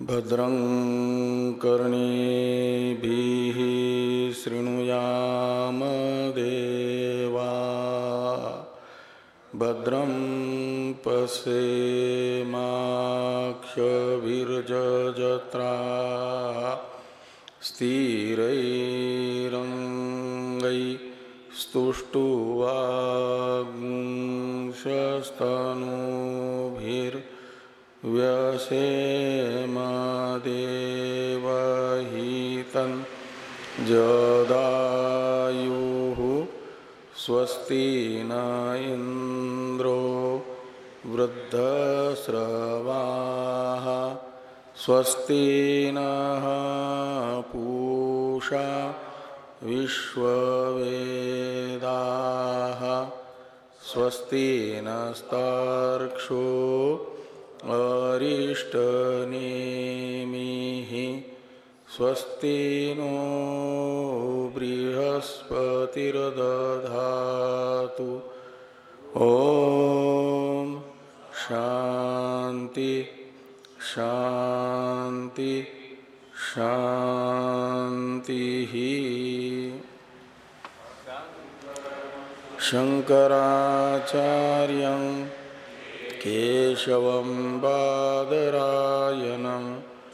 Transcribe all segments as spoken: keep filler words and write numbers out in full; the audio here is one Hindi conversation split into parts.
भद्रं कर्णेभिः शृणुयाम देवाः भद्रं पश्येमाक्षभिर्यजत्राः स्थिरैरङ्गैस्तुष्टुवागुंसस्तनूभिर्व्यसेम देवहितं जदायुः स्वस्ति न इंद्रो वृद्धश्रवाः स्वस्ति नः पूषा विश्ववेदाः स्वस्ति नस्तार्क्ष्यो अरिष्टनेमिः स्वस्ति नो बृहस्पतिर्दधातु ओम शांति शांति शांति। शंकराचार्यं केशवं बादरायणं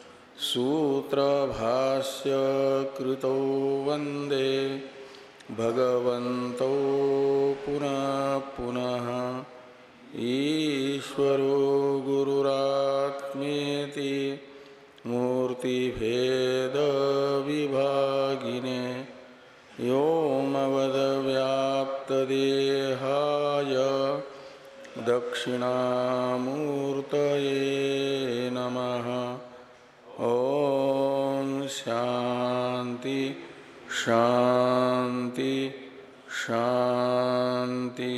सूत्रभाष्य कृतो वंदे भगवन्तौ पुनः पुनः। ईश्वरो गुरुरात्मेति मूर्तिभेद विभागिने व्योमवद्व्याप्तदेहाय दक्षिणामूर्तये नमः। ओम शांति शांति शांति।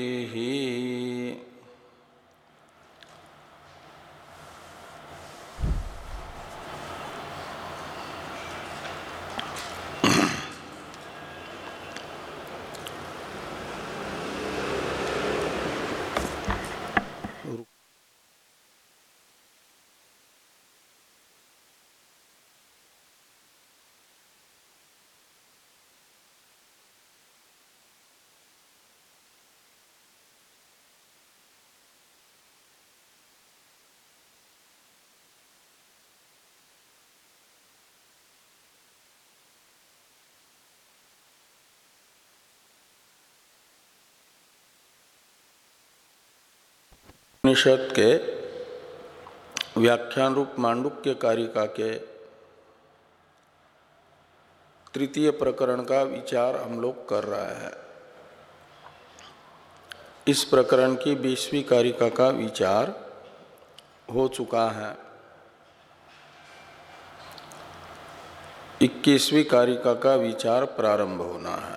उपनिषद के व्याख्यान रूप मांडुक्य कारिका के तृतीय प्रकरण का विचार हम लोग कर रहे हैं। इस प्रकरण की बीसवीं कारिका का विचार हो चुका है। इक्कीसवीं कारिका का विचार प्रारंभ होना है।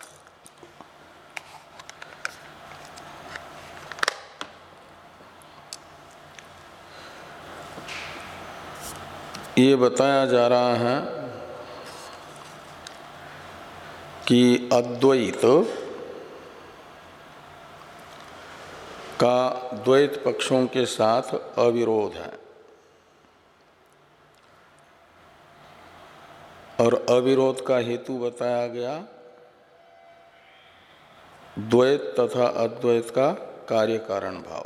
ये बताया जा रहा है कि अद्वैत का द्वैत पक्षों के साथ अविरोध है और अविरोध का हेतु बताया गया द्वैत तथा अद्वैत का कार्य कारण भाव।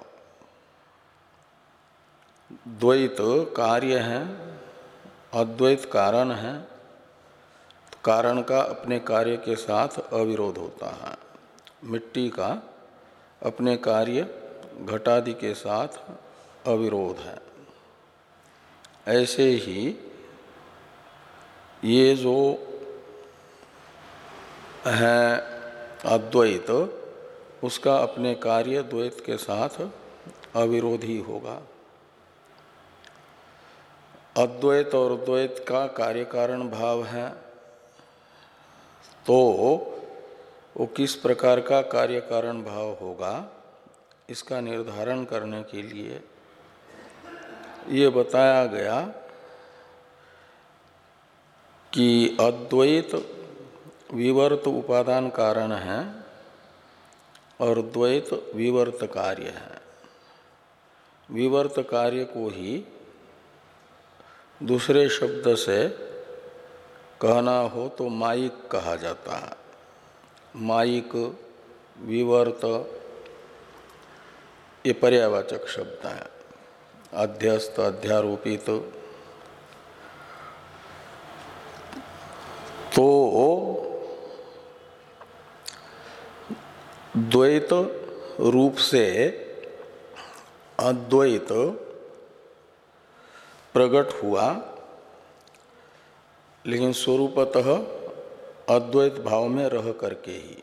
द्वैत कार्य है, अद्वैत कारण है। कारण का अपने कार्य के साथ अविरोध होता है। मिट्टी का अपने कार्य घटादि के साथ अविरोध है। ऐसे ही ये जो है अद्वैत, उसका अपने कार्य द्वैत के साथ अविरोध ही होगा। अद्वैत और द्वैत का कार्य कारण भाव है, तो वो किस प्रकार का कार्य कारण भाव होगा, इसका निर्धारण करने के लिए ये बताया गया कि अद्वैत विवर्त उपादान कारण है और द्वैत विवर्त कार्य है। विवर्त कार्य को ही दूसरे शब्द से कहना हो तो मायिक कहा जाता है। मायिक, विवर्त ये पर्यायवाचक शब्द हैं। अध्यस्त, अध्यारोपित। तो द्वैत रूप से अद्वैत प्रकट हुआ, लेकिन स्वरूपतः अद्वैत भाव में रह करके ही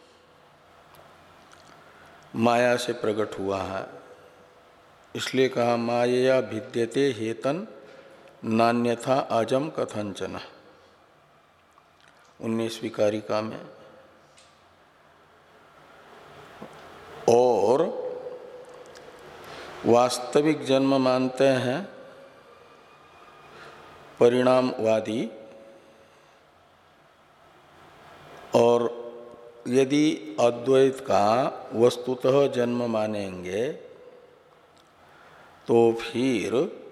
माया से प्रकट हुआ है। इसलिए कहा मायया भिद्यते हेतन नान्यथा अजम कथंचन, उन्नीसवीं कारिका में। और वास्तविक जन्म मानते हैं परिणामवादी, और यदि अद्वैत का वस्तुतः जन्म मानेंगे तो फिर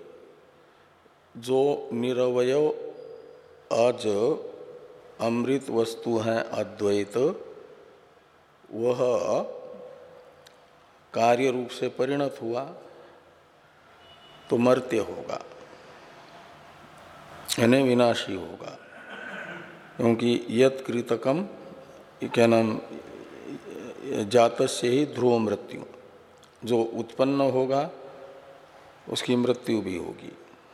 जो निरवय अज अमृत वस्तु है अद्वैत, वह कार्य रूप से परिणत हुआ तो मर्त्य होगा, यानी विनाशी होगा। क्योंकि यत् कृतकम क्या नाम जातस्य ही ध्रुव मृत्यु, जो उत्पन्न होगा उसकी मृत्यु भी होगी।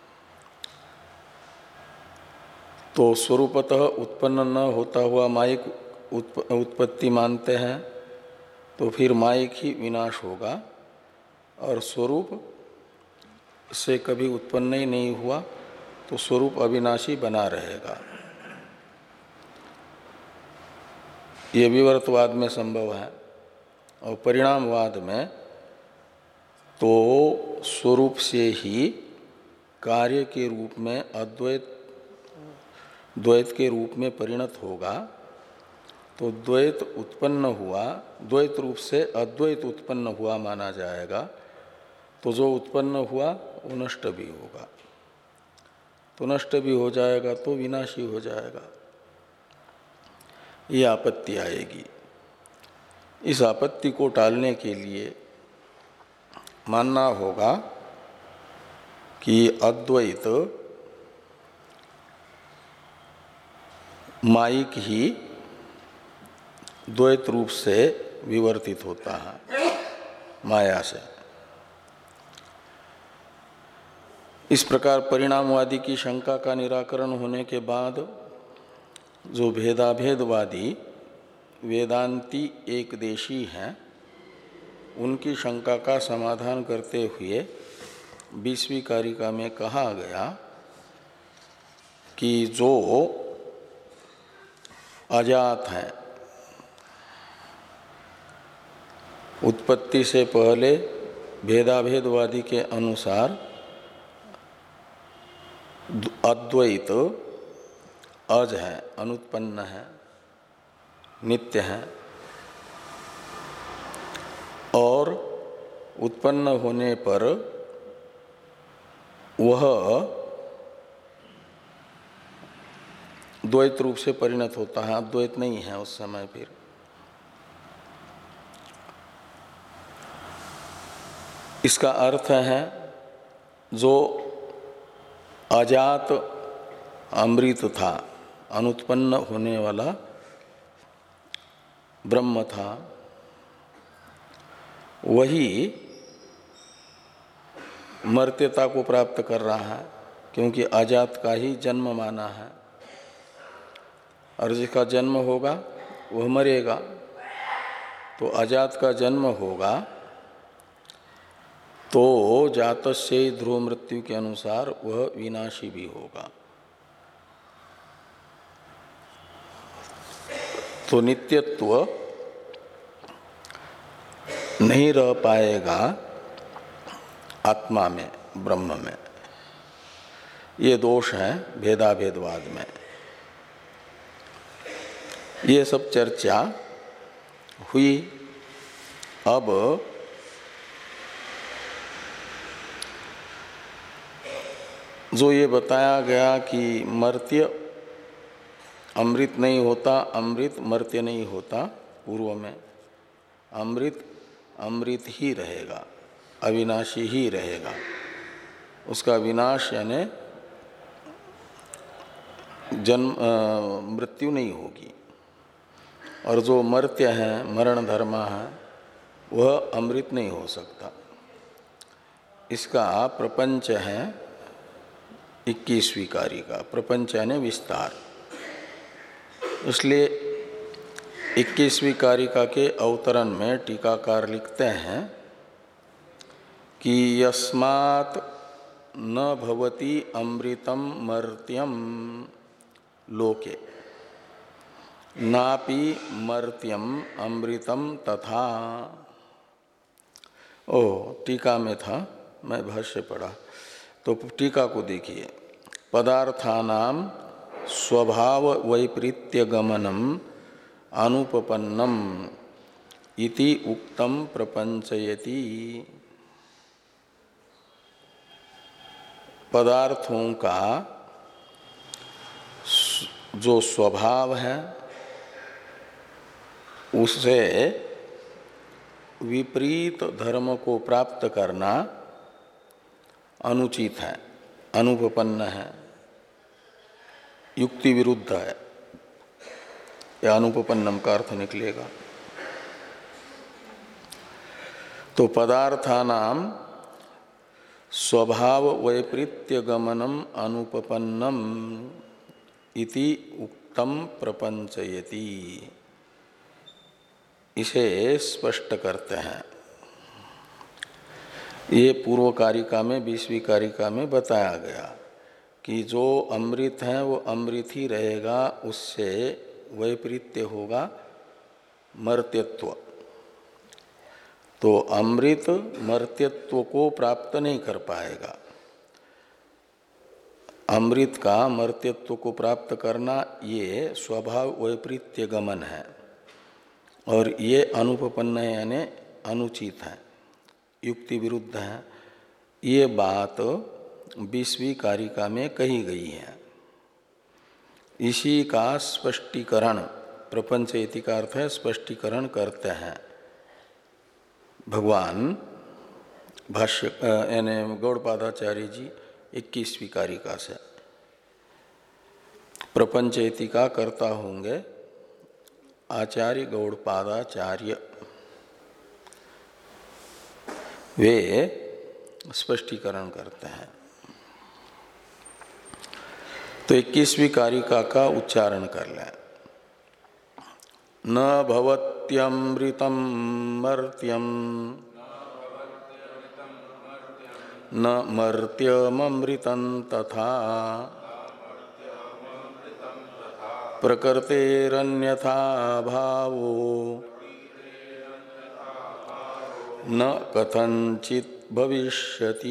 तो स्वरूपतः उत्पन्न न होता हुआ मायिक उत्पत्ति मानते हैं, तो फिर मायिक ही विनाश होगा, और स्वरूप से कभी उत्पन्न ही नहीं हुआ तो स्वरूप अविनाशी बना रहेगा। ये विवर्तवाद में संभव है। और परिणामवाद में तो स्वरूप से ही कार्य के रूप में अद्वैत द्वैत के रूप में परिणत होगा, तो द्वैत उत्पन्न हुआ, द्वैत रूप से अद्वैत उत्पन्न हुआ माना जाएगा। तो जो उत्पन्न हुआ वो नष्ट भी होगा, तो नष्ट भी हो जाएगा तो विनाशी हो जाएगा। ये आपत्ति आएगी। इस आपत्ति को टालने के लिए मानना होगा कि अद्वैत मायिक ही द्वैत रूप से विवर्तित होता है माया से। इस प्रकार परिणामवादी की शंका का निराकरण होने के बाद जो भेदाभेदवादी वेदांती एकदेशी हैं, उनकी शंका का समाधान करते हुए बीसवीं कारिका में कहा गया कि जो अजात है, उत्पत्ति से पहले भेदाभेदवादी के अनुसार अद्वैत अज है, अनुत्पन्न है, नित्य है, और उत्पन्न होने पर वह द्वैत रूप से परिणत होता है, अद्वैत नहीं है उस समय। फिर इसका अर्थ है जो अजात अमृत था, अनुत्पन्न होने वाला ब्रह्म था, वही मर्त्यता को प्राप्त कर रहा है, क्योंकि अजात का ही जन्म माना है, और जिसका जन्म होगा वह मरेगा। तो अजात का जन्म होगा तो जातस्य ध्रुव मृत्यु के अनुसार वह विनाशी भी होगा। तो नित्यत्व नहीं रह पाएगा आत्मा में, ब्रह्म में। ये दोष है भेदाभेदवाद में। ये सब चर्चा हुई। अब जो ये बताया गया कि मर्त्य अमृत नहीं होता, अमृत मर्त्य नहीं होता, पूर्व में अमृत अमृत ही रहेगा, अविनाशी ही रहेगा, उसका विनाश यानी जन्म मृत्यु नहीं होगी। और जो मर्त्य है, मरण धर्मा है, वह अमृत नहीं हो सकता। इसका प्रपंच है इक्कीसवीं कारिका, प्रपंच यानी विस्तार। इसलिए इक्कीसवीं कारिका के अवतरण में टीकाकार लिखते हैं कि यस्मात् न भवति अमृतम मर्त्यम लोके नापि मर्त्यम अमृतम तथा। ओ टीका में था, मैं भाष्य पढ़ा, तो टीका को देखिए। पदार्थानाम स्वभाव वैपरीत्य गमनम अनुपपन्नम इति उक्तम प्रपंचयति। पदार्थों का जो स्वभाव है उससे विपरीत धर्म को प्राप्त करना अनुचित है, अनुपपन्न है, युक्ति विरुद्ध है, या अनुपपन्नम का अर्थ निकलेगा। तो पदार्थानाम स्वभाव वैपरीत्य गमनम अनुपपन्नम इति उक्तम प्रपंचयति, इसे स्पष्ट करते हैं। ये पूर्व कारिका में, बीसवीं कारिका में बताया गया कि जो अमृत है वो अमृत ही रहेगा, उससे वैपरीत्य होगा मर्त्यत्व। तो अमृत मर्त्यत्व को प्राप्त नहीं कर पाएगा। अमृत का मर्त्यत्व को प्राप्त करना ये स्वभाव वैपरीत्य गमन है, और ये अनुपपन्न है यानी अनुचित है, युक्ति विरुद्ध है। ये बात बीसवीं कारिका में कही गई है। इसी का स्पष्टीकरण, प्रपंचयति का अर्थ है स्पष्टीकरण, करते हैं भगवान भाष्य यानी गौड़पादाचार्य जी इक्कीसवीं कारिका से। प्रपंचयति का कर्ता होंगे आचार्य गौड़पादाचार्य, वे स्पष्टीकरण करते हैं। तो इक्कीसवीं कारिका का उच्चारण कर लें। न भवत्यमृतम मर्त्यम न मर्त्यमृतं तथा प्रकृतेरन्यथा भावो न कथंचित् भविष्यति।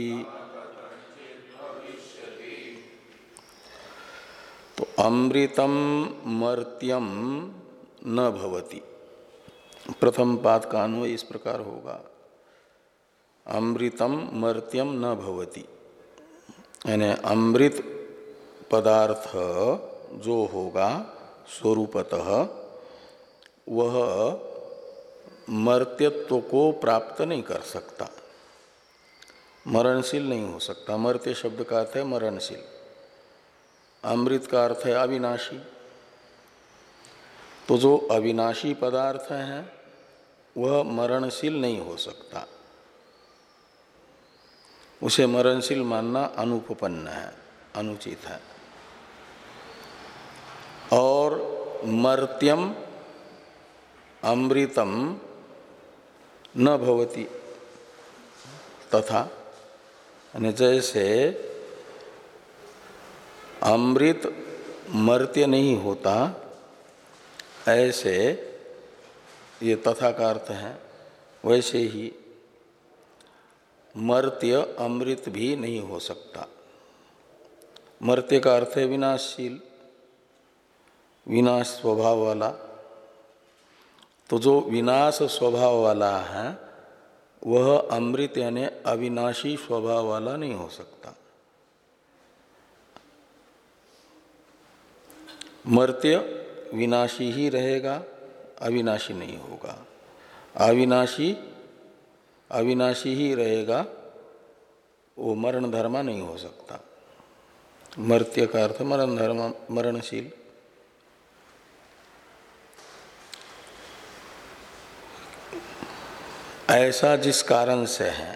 तो अमृतम मर्त्यम न भवति, प्रथम पाद का अन्वय इस प्रकार होगा। अमृतम मर्त्यम न भवति यानी अमृत पदार्थ जो होगा स्वरूपतः वह मर्त्यत्व को प्राप्त नहीं कर सकता, मरणशील नहीं हो सकता। मर्त्य शब्द का अर्थ है मरणशील, अमृत का अर्थ है अविनाशी। तो जो अविनाशी पदार्थ है वह मरणशील नहीं हो सकता, उसे मरणशील मानना अनुपपन्न है, अनुचित है। और मर्त्यम अमृतम न भवति तथा, यानी जैसे अमृत मर्त्य नहीं होता, ऐसे ये तथा का अर्थ है, वैसे ही मर्त्य अमृत भी नहीं हो सकता। मर्त्य का अर्थ है विनाशशील, विनाश स्वभाव वाला। तो जो विनाश स्वभाव वाला है वह अमृत यानी अविनाशी स्वभाव वाला नहीं हो सकता। मर्त्य विनाशी ही रहेगा, अविनाशी नहीं होगा। अविनाशी अविनाशी ही रहेगा, वो मरण धर्मा नहीं हो सकता। मर्त्य का अर्थ मरण धर्म, मरणशील। ऐसा जिस कारण से है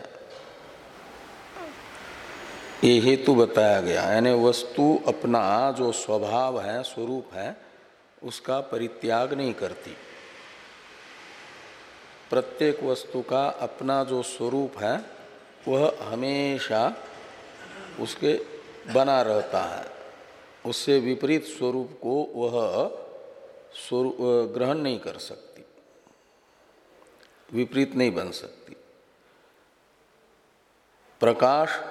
ये हेतु बताया गया, यानी वस्तु अपना जो स्वभाव है, स्वरूप है, उसका परित्याग नहीं करती। प्रत्येक वस्तु का अपना जो स्वरूप है वह हमेशा उसके बना रहता है, उससे विपरीत स्वरूप को वह स्वरूप ग्रहण नहीं कर सकती, विपरीत नहीं बन सकती। प्रकाश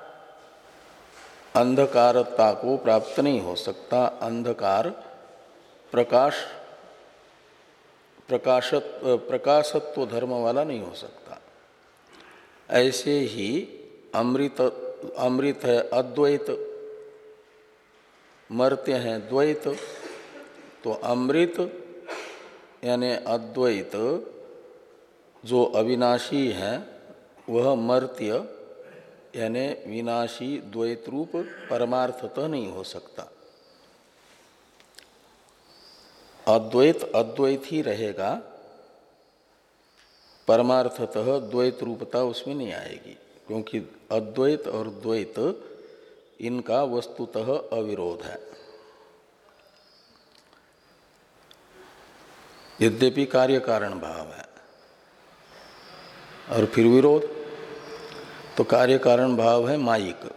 अंधकारता को प्राप्त नहीं हो सकता, अंधकार प्रकाश प्रकाशत प्रकाशत्व धर्म वाला नहीं हो सकता। ऐसे ही अमृत अमृत है अद्वैत, मर्त्य है द्वैत। तो अमृत यानी अद्वैत जो अविनाशी है वह मर्त्य यानी विनाशी द्वैत रूप परमार्थतः नहीं हो सकता। अद्वैत अद्वैत ही रहेगा, परमार्थतः द्वैत रूपता उसमें नहीं आएगी, क्योंकि अद्वैत और द्वैत इनका वस्तुतः अविरोध है। यद्यपि कार्य कारण भाव है और फिर विरोध, तो कार्य कारण भाव है मायिक,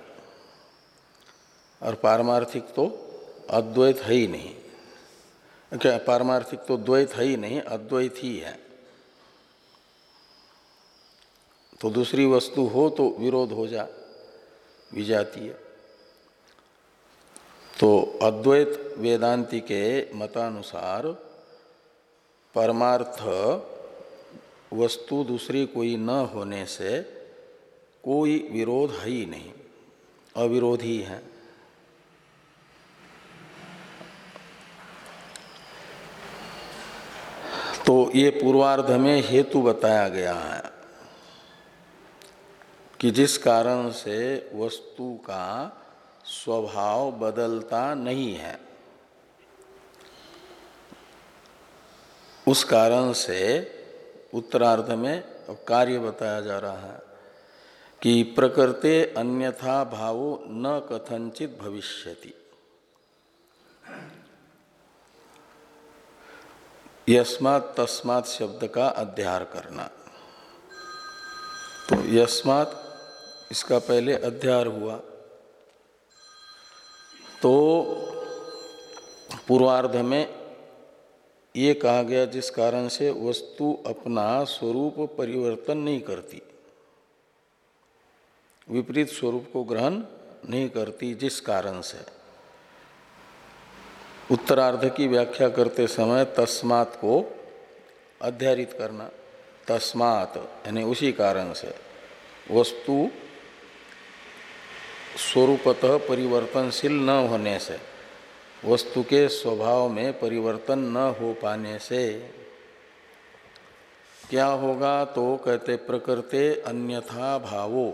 और पारमार्थिक तो अद्वैत है ही नहीं। क्या पारमार्थिक तो द्वैत है ही नहीं, अद्वैत ही है। तो दूसरी वस्तु हो तो विरोध हो जा विजातीय। तो अद्वैत वेदांति के मतानुसार परमार्थ वस्तु दूसरी कोई न होने से कोई विरोध है ही नहीं, अविरोधी है। तो ये पूर्वार्ध में हेतु बताया गया है कि जिस कारण से वस्तु का स्वभाव बदलता नहीं है, उस कारण से उत्तरार्ध में कार्य बताया जा रहा है कि प्रकृते अन्यथा भावो न कथंचित भविष्यति। यस्मात् तस्मात् शब्द का अध्यार करना। तो यस्मात् इसका पहले अध्यार हुआ, तो पूर्वार्ध में ये कहा गया जिस कारण से वस्तु अपना स्वरूप परिवर्तन नहीं करती, विपरीत स्वरूप को ग्रहण नहीं करती, जिस कारण से। उत्तरार्ध की व्याख्या करते समय तस्मात् को अध्यारित करना। तस्मात् यानी उसी कारण से, वस्तु स्वरूपतः परिवर्तनशील न होने से, वस्तु के स्वभाव में परिवर्तन न हो पाने से क्या होगा, तो कहते प्रकृते अन्यथा भावो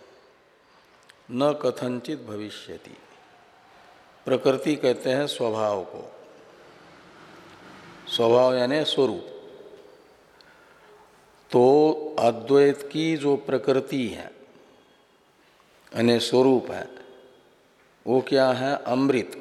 न कथंचित भविष्यति। प्रकृति कहते हैं स्वभाव को, स्वभाव यानी स्वरूप। तो अद्वैत की जो प्रकृति है यानी स्वरूप है, वो क्या है, अमृत।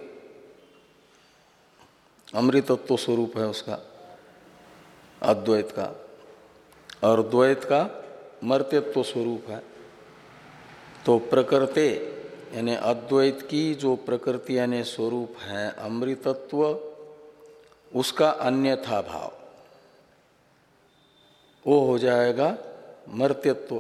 अमृतत्व स्वरूप है उसका, अद्वैत का, और द्वैत का मर्त्यत्व स्वरूप है। तो प्रकृते यानी अद्वैत की जो प्रकृति यानी स्वरूप है अमृतत्व, उसका अन्यथा भाव वो हो जाएगा मर्त्यत्व,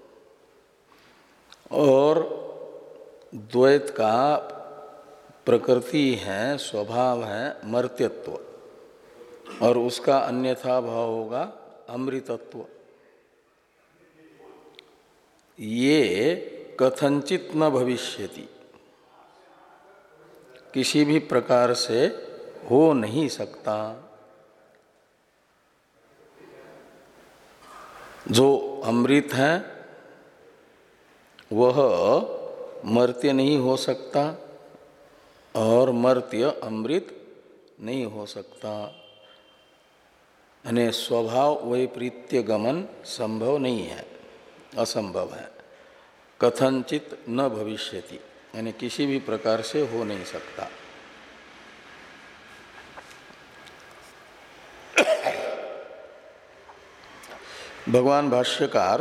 और द्वैत का प्रकृति है, स्वभाव है मर्त्यत्व, और उसका अन्यथा भाव होगा अमृतत्व। ये कथंचित न भविष्यति, किसी भी प्रकार से हो नहीं सकता। जो अमृत है वह मर्त्य नहीं हो सकता और मर्त्य अमृत नहीं हो सकता। यानी स्वभाव वैपरीत्य गमन संभव नहीं है, असंभव है। कथनचित न भविष्यति, यानी किसी भी प्रकार से हो नहीं सकता। भगवान भाष्यकार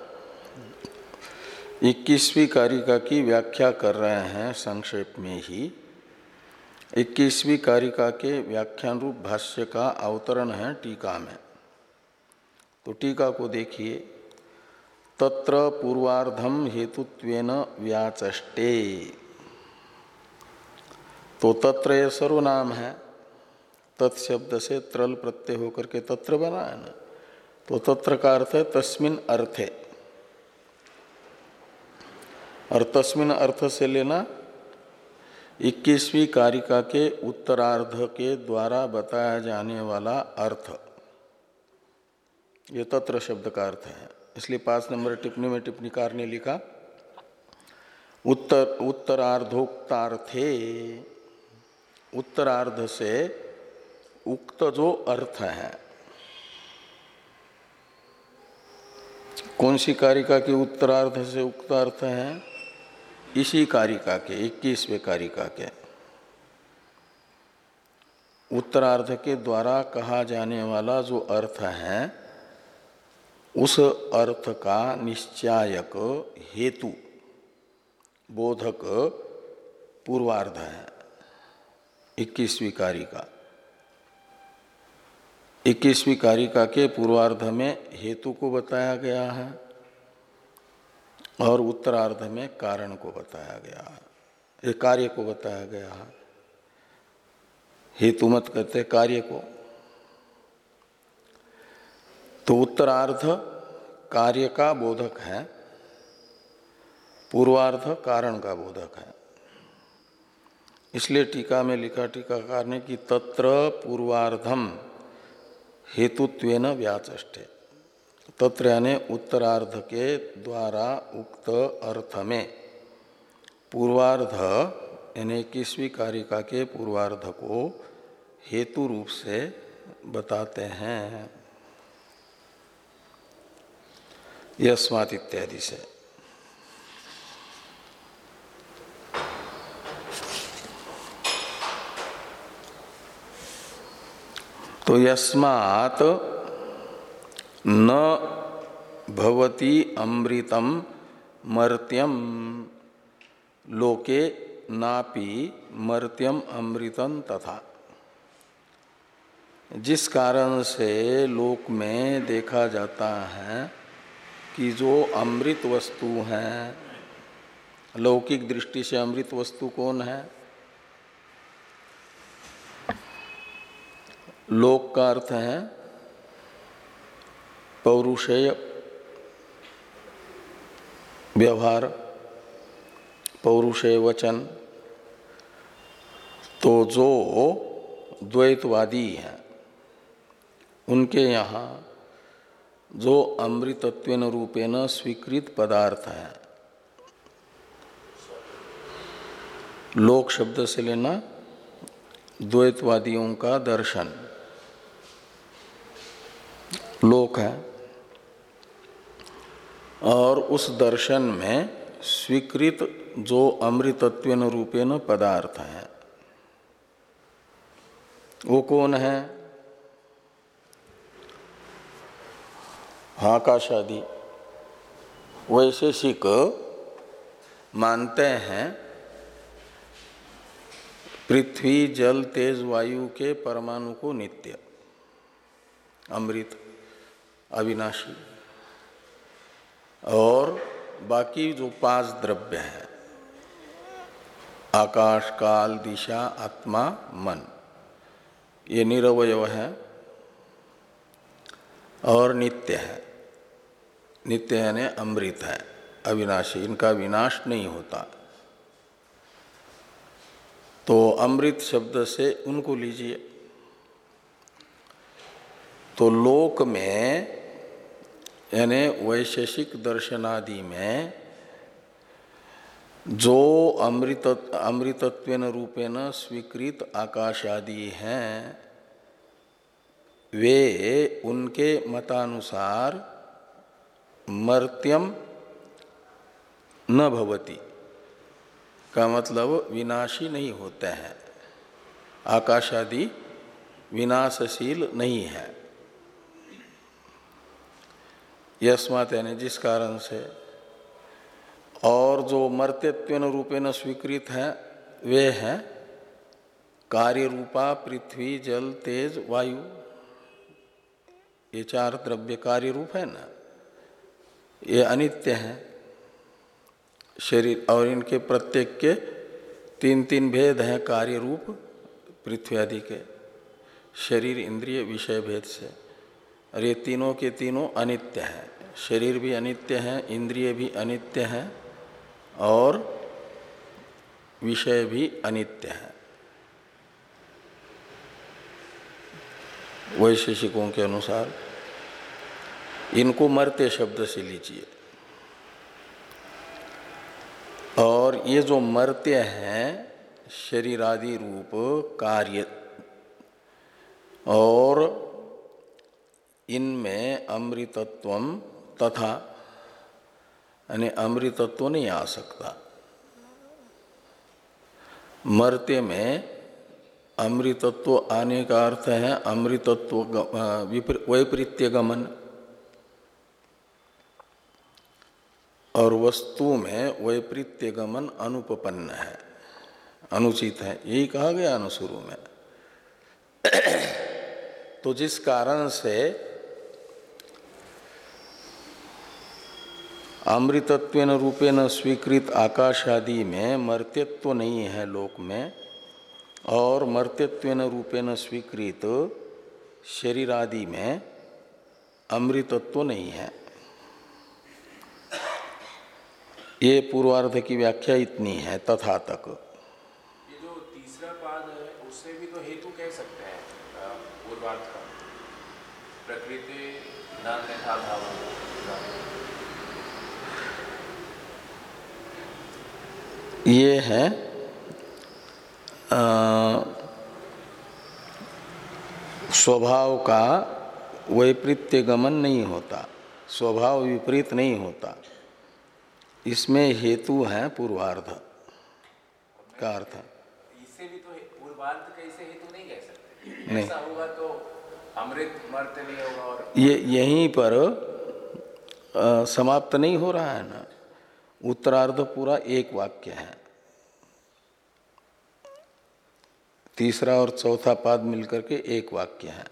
इक्कीसवीं कारिका की व्याख्या कर रहे हैं संक्षेप में ही। इक्कीसवीं कारिका के व्याख्यान रूप भाष्य का अवतरण है टीका में। तो टीका को देखिए। तत्र पूर्वार्धम हेतुत्वेन व्याचष्टे। तो तत्र ये सर्वनाम है, तत्शब्द से त्रल प्रत्यय होकर के तत्र बना है ना। तो तत्र का अर्थ है तस्मिन अर्थे, और तस्मिन अर्थ से लेना इक्कीसवीं कारिका के उत्तरार्ध के द्वारा बताया जाने वाला अर्थ, ये तत्र शब्द का अर्थ है। इसलिए पांच नंबर टिप्पणी में टिप्पणीकार ने लिखा उत्तर उत्तरार्धोक्तार्थे, उत्तरार्ध से उक्त जो अर्थ है। कौन सी कारिका के उत्तरार्ध से उक्त अर्थ है? इसी कारिका के इक्कीसवें कारिका के उत्तरार्ध के द्वारा कहा जाने वाला जो अर्थ है, उस अर्थ का निश्चायक हेतु बोधक पूर्वार्ध है इक्कीसवीं कारिका। इक्कीसवीं कारिका के पूर्वार्ध में हेतु को बताया गया है और उत्तरार्ध में कारण को बताया गया है, ये कार्य को बताया गया है। हेतु मत कहते कार्य को। तो उत्तरार्ध कार्य का बोधक है, पूर्वार्ध कारण का बोधक है। इसलिए टीका में लिखा टीकाकार ने कि तत्र पूर्वार्धम हेतुत्वेन व्याचष्टे। तत्र यानी उत्तरार्ध के द्वारा उक्त अर्थ में पूर्वार्ध यानी इक्कीसवीं कारिका के पूर्वार्ध को हेतु रूप से बताते हैं, यस्मात् इत्यादि से। तो यस्मात् न भवति अमृतम मर्त्यम लोके नापि मर्त्यम अमृतम तथा। जिस कारण से लोक में देखा जाता है कि जो अमृत वस्तु है, लौकिक दृष्टि से अमृत वस्तु कौन है? लोक का अर्थ है पौरुषेय व्यवहार, पौरुषेय वचन। तो जो द्वैतवादी हैं उनके यहाँ जो अमृतत्वेन रूपेण स्वीकृत पदार्थ है, लोक शब्द से लेना द्वैतवादियों का दर्शन लोक है, और उस दर्शन में स्वीकृत जो अमृतत्वेन रूपेण पदार्थ है वो कौन है? आकाशादि वैशेषिक मानते हैं पृथ्वी जल तेज वायु के परमाणु को नित्य, अमृत अविनाशी, और बाकी जो पांच द्रव्य हैं आकाश काल दिशा आत्मा मन, ये निरवयव है और नित्य है। नित्य यानी अमृत है, अविनाशी, इनका विनाश नहीं होता। तो अमृत शब्द से उनको लीजिए। तो लोक में यानी वैशेषिक दर्शनादि में जो अमृत अमृतत्वेन रूपेण स्वीकृत आकाश आदि हैं, वे उनके मतानुसार मर्त्यम न भवति का मतलब विनाशी नहीं होते हैं। आकाश आदि विनाशशील नहीं है। यस्मात् यानी जिस कारण से, और जो मर्त्यत्वेन रूपेण स्वीकृत है वे हैं कार्य रूपा पृथ्वी जल तेज वायु। ये चार द्रव्य कार्य रूप है ना, ये अनित्य हैं शरीर, और इनके प्रत्येक के तीन तीन भेद हैं कार्य रूप पृथ्वी आदि के, शरीर इंद्रिय विषय भेद से। और ये तीनों के तीनों अनित्य हैं। शरीर भी अनित्य हैं, इंद्रिय भी अनित्य हैं और विषय भी अनित्य हैं वैशेषिकों के अनुसार। इनको मर्त्य शब्द से लीजिए। और ये जो मर्त्य हैं शरीरादि रूप कार्य, और इनमें अमृतत्वम तथा यानी अमृतत्व नहीं आ सकता। मर्त्य में अमृतत्व आने का अर्थ है अमृतत्व वैपरीत्य गमन, और वस्तु में वैपरीत्य गमन अनुपपन्न है, अनुचित है, यही कहा गया न शुरू में। तो जिस कारण से अमृतत्वेन रूपेण स्वीकृत आकाश आदि में मर्त्यत्व नहीं है लोक में, और मर्त्यत्वेन रूपेण स्वीकृत शरीर आदि में अमृतत्व नहीं है। ये पूर्वार्ध की व्याख्या इतनी है तथा तक। ये जो तीसरा पाद है उससे भी तो हेतु कह सकते हैं पूर्वार्ध का, प्रकृति नान्यथा भावो। ये है स्वभाव का वैपरीत्य गमन नहीं होता, स्वभाव विपरीत नहीं होता, इसमें हेतु है पूर्वार्ध का अर्थ। इससे भी तो पूर्वार्ध कैसे हेतु नहीं कह सकते, नहीं। ऐसा होगा तो अमृत मर्त्य नहीं होगा। और ये यहीं पर आ, समाप्त नहीं हो रहा है ना, उत्तरार्ध पूरा एक वाक्य है, तीसरा और चौथा पाद मिलकर के एक वाक्य है,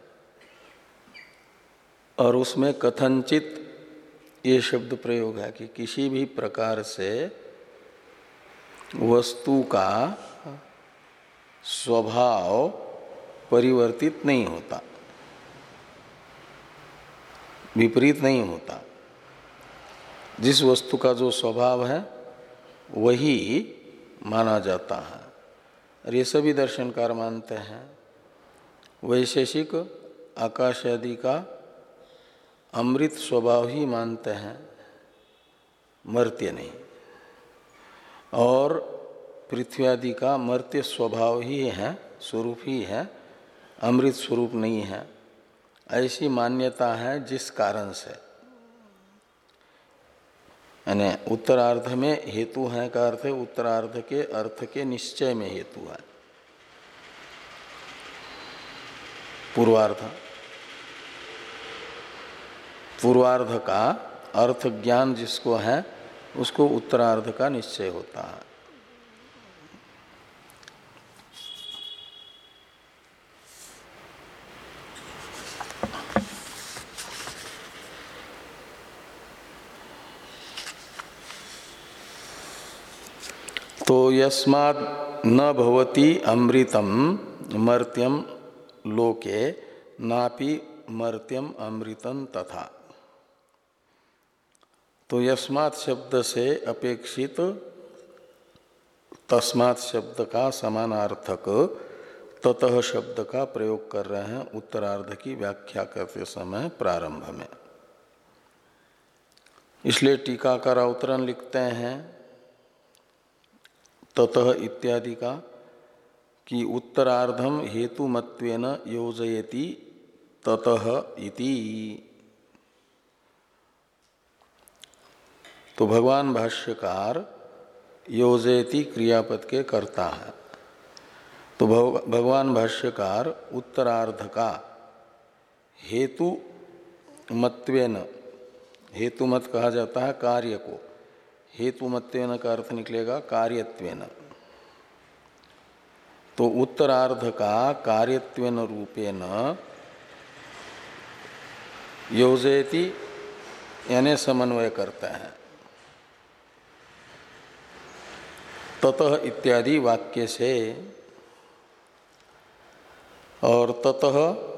और उसमें कथनचित ये शब्द प्रयोग है कि किसी भी प्रकार से वस्तु का स्वभाव परिवर्तित नहीं होता, विपरीत नहीं होता। जिस वस्तु का जो स्वभाव है वही माना जाता है, और ये सभी दर्शनकार मानते हैं। वैशेषिक आकाश आदि का अमृत स्वभाव ही मानते हैं, मर्त्य नहीं, और पृथ्वी आदि का मर्त्य स्वभाव ही है, स्वरूप ही है, अमृत स्वरूप नहीं है। ऐसी मान्यता है जिस कारण से, यानी उत्तरार्ध में हेतु है का अर्थ है उत्तरार्ध के अर्थ के निश्चय में हेतु है। पूर्वार्ध पूर्वार्ध का अर्थ ज्ञान जिसको है उसको उत्तरार्ध का निश्चय होता है। तो यस्मात् न भवति अमृतम मर्त्यम लोके नापि मर्त्यम अमृतम तथा। तो यस्मात् शब्द से अपेक्षित तस्मात् शब्द का समानार्थक ततः शब्द का प्रयोग कर रहे हैं उत्तरार्ध की व्याख्या करते समय प्रारंभ में। इसलिए टीकाकार अवतरण लिखते हैं ततः इत्यादि का कि उत्तरार्धम हेतुमत्वेन योजयति ततः इति। तो भगवान भाष्यकार योजयति क्रियापद के कर्ता है। तो भगवान भाष्यकार उत्तरार्ध का हेतु मत्वेन, हेतु मत कहा जाता है कार्य को, हेतु मत्वेन का अर्थ निकलेगा कार्यत्वेन। तो उत्तरार्ध का कार्यत्वेन रूपेण योजयति यानी समन्वय करता है। ततः इत्यादि वाक्य से, और ततः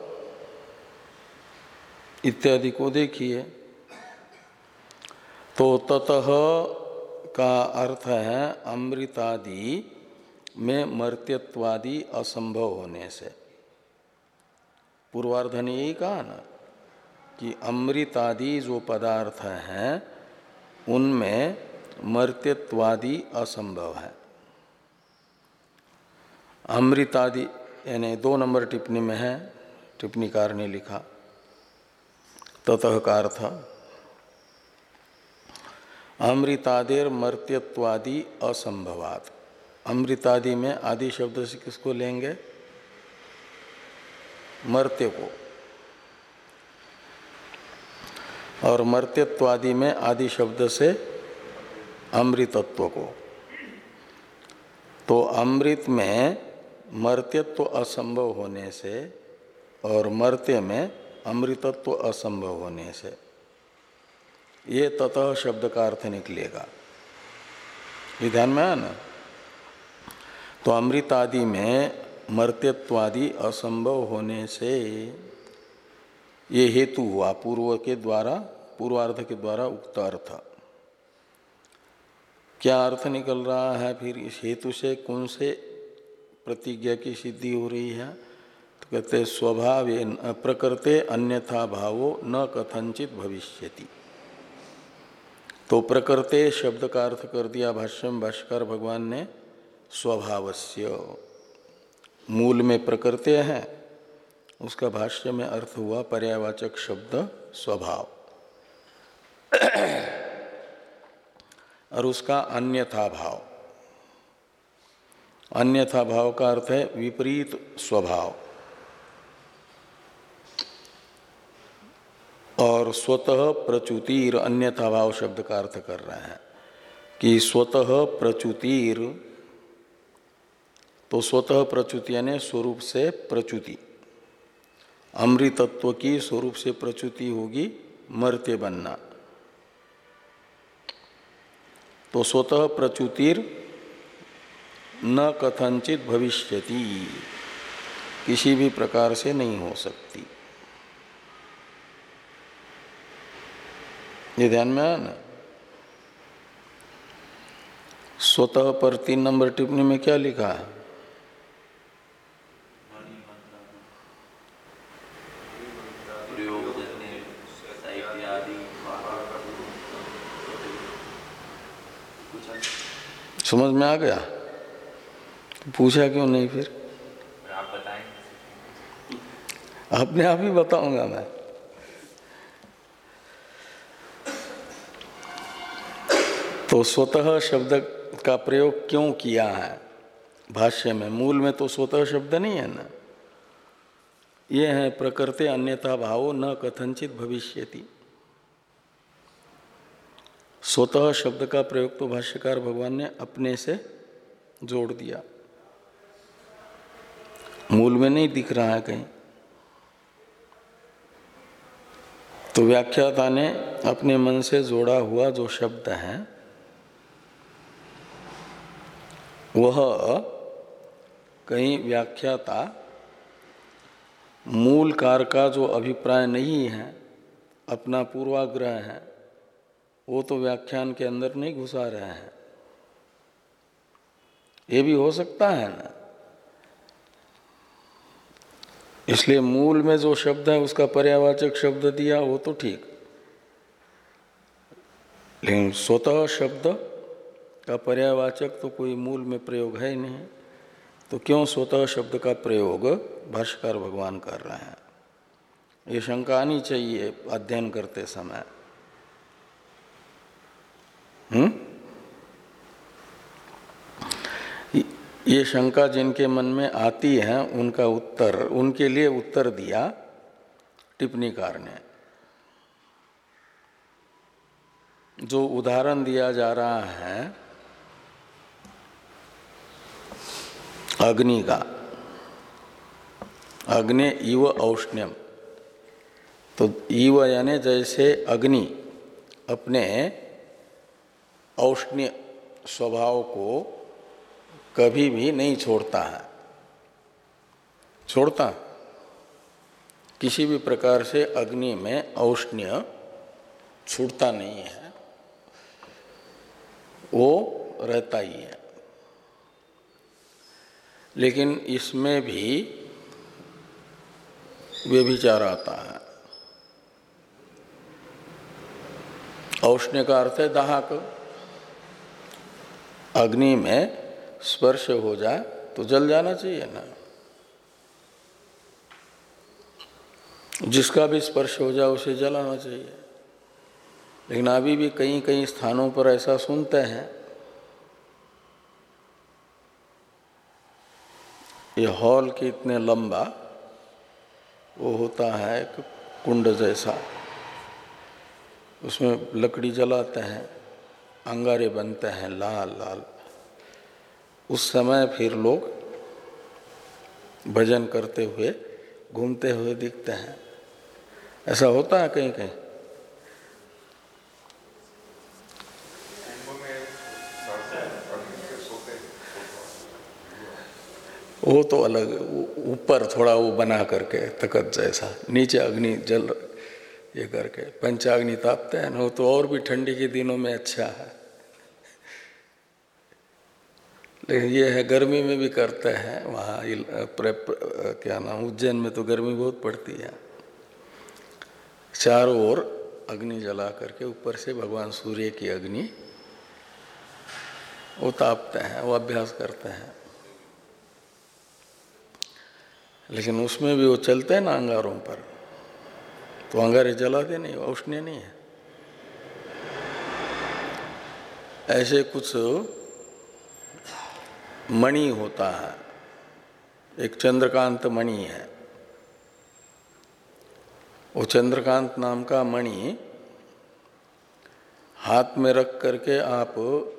इत्यादि को देखिए तो ततः का अर्थ है अमृतादि में मर्त्यत्वादि असंभव होने से। पूर्वार्ध ने यही कहा ना कि अमृतादि जो पदार्थ हैं उनमें मर्त्यत्वादि असंभव है। अमृतादि यानी दो नंबर टिप्पणी में है, टिप्पणीकार ने लिखा ततः का अर्थ अमृतादेर मर्त्यत्वादि असंभवात। अमृतादि में आदि शब्द से किसको लेंगे? मर्त्य को। और मर्त्यत्वादि में आदि शब्द से अमृतत्व को। तो अमृत में मर्त्यत्व असंभव होने से और मर्त्य में अमृतत्व असंभव होने से ये ततः शब्द का अर्थ निकलेगा। ये ध्यान में आया ना। तो अमृतादि में मर्त्यत्वादि असंभव होने से ये हेतु हुआ पूर्व के द्वारा, पूर्वार्ध के द्वारा उक्त अर्थ। क्या अर्थ निकल रहा है फिर इस हेतु से? कौन से प्रतिज्ञा की सिद्धि हो रही है? तो कहते स्वभावे प्रकृते अन्यथा भावो न कथंचित भविष्यति। तो प्रकृते शब्द का अर्थ कर दिया भाष्य में भाष्यकार भगवान ने स्वभावस्य। मूल में प्रकृते है, उसका भाष्य में अर्थ हुआ पर्यायवाचक शब्द स्वभाव। और उसका अन्यथा भाव, अन्यथा भाव का अर्थ है विपरीत स्वभाव। और स्वतः प्रच्युतिर अन्यथा भाव शब्द का अर्थ कर रहे हैं कि स्वतः प्रच्युतिर। तो स्वतः प्रच्युति यानी स्वरूप से प्रच्युति। अमृतत्व की स्वरूप से प्रच्युति होगी मर्त्य बनना। तो स्वतः प्रच्युतिर न कथंचित भविष्यति, किसी भी प्रकार से नहीं हो सकती। ये ध्यान में आया ना। स्वतः पर तीन नंबर टिप्पणी में क्या लिखा है? समझ में आ गया? तो पूछा क्यों नहीं फिर? आप बताएं। अपने आप ही बताऊंगा मैं। तो स्वतः शब्द का प्रयोग क्यों किया है भाष्य में? मूल में तो स्वतः शब्द नहीं है ना। ये है प्रकृते अन्यथा भावो न कथंचित भविष्यति। स्वतः शब्द का प्रयोग तो भाष्यकार भगवान ने अपने से जोड़ दिया, मूल में नहीं दिख रहा है कहीं। तो व्याख्याता ने अपने मन से जोड़ा हुआ जो शब्द है वह कहीं व्याख्याता मूल कार का जो अभिप्राय नहीं है, अपना पूर्वाग्रह है, वो तो व्याख्यान के अंदर नहीं घुसा रहे हैं। ये भी हो सकता है ना। इसलिए मूल में जो शब्द है उसका पर्यावाचक शब्द दिया वो तो ठीक, लेकिन स्वतः शब्द का पर्यावाचक तो कोई मूल में प्रयोग है ही नहीं, तो क्यों स्वतः शब्द का प्रयोग भाष्यकार भगवान कर रहे हैं, ये शंका आनी चाहिए अध्ययन करते समय। हम्म ये शंका जिनके मन में आती है उनका उत्तर, उनके लिए उत्तर दिया टिप्पणीकार ने। जो उदाहरण दिया जा रहा है अग्नि का, अग्नि इव औष्ण्यम, तो इव यानी जैसे अग्नि अपने औष्ण्य स्वभाव को कभी भी नहीं छोड़ता है, छोड़ता किसी भी प्रकार से अग्नि में औष्ण्य छूटता नहीं है, वो रहता ही है। लेकिन इसमें भी व्यभिचार आता है। औष्ण्य का अर्थ है दाहक, अग्नि में स्पर्श हो जाए तो जल जाना चाहिए ना, जिसका भी स्पर्श हो जाए उसे जलाना चाहिए। लेकिन अभी भी कई कई स्थानों पर ऐसा सुनते हैं, ये हॉल के इतने लंबा वो होता है एक कुंड जैसा, उसमें लकड़ी जलाते हैं, अंगारे बनते हैं लाल लाल, उस समय फिर लोग भजन करते हुए घूमते हुए दिखते हैं। ऐसा होता है कहीं कहीं। वो तो अलग, ऊपर थोड़ा वो बना करके तकत जैसा, नीचे अग्नि जल ये करके पंचाग्नि तापते हैं ना, वो तो और भी ठंडी के दिनों में अच्छा है। लेकिन ये है गर्मी में भी करते हैं वहाँ, क्या नाम, उज्जैन में तो गर्मी बहुत पड़ती है। चारों ओर अग्नि जला करके ऊपर से भगवान सूर्य की अग्नि वो तापते हैं, वो अभ्यास करते हैं। लेकिन उसमें भी वो चलते हैं ना अंगारों पर, तो अंगारे जलाते नहीं, औष्ण्य नहीं है। ऐसे कुछ मणि होता है, एक चंद्रकांत मणि है, वो चंद्रकांत नाम का मणि हाथ में रख करके आप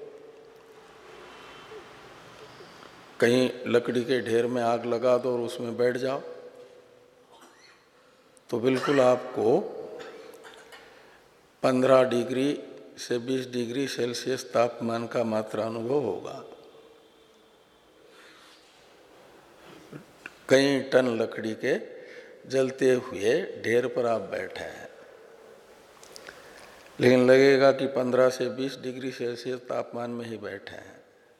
कहीं लकड़ी के ढेर में आग लगा दो और उसमें बैठ जाओ तो बिल्कुल आपको पंद्रह डिग्री से बीस डिग्री सेल्सियस तापमान का मात्रा अनुभव होगा। कई टन लकड़ी के जलते हुए ढेर पर आप बैठे हैं, लेकिन लगेगा कि पंद्रह से बीस डिग्री सेल्सियस तापमान में ही बैठे हैं।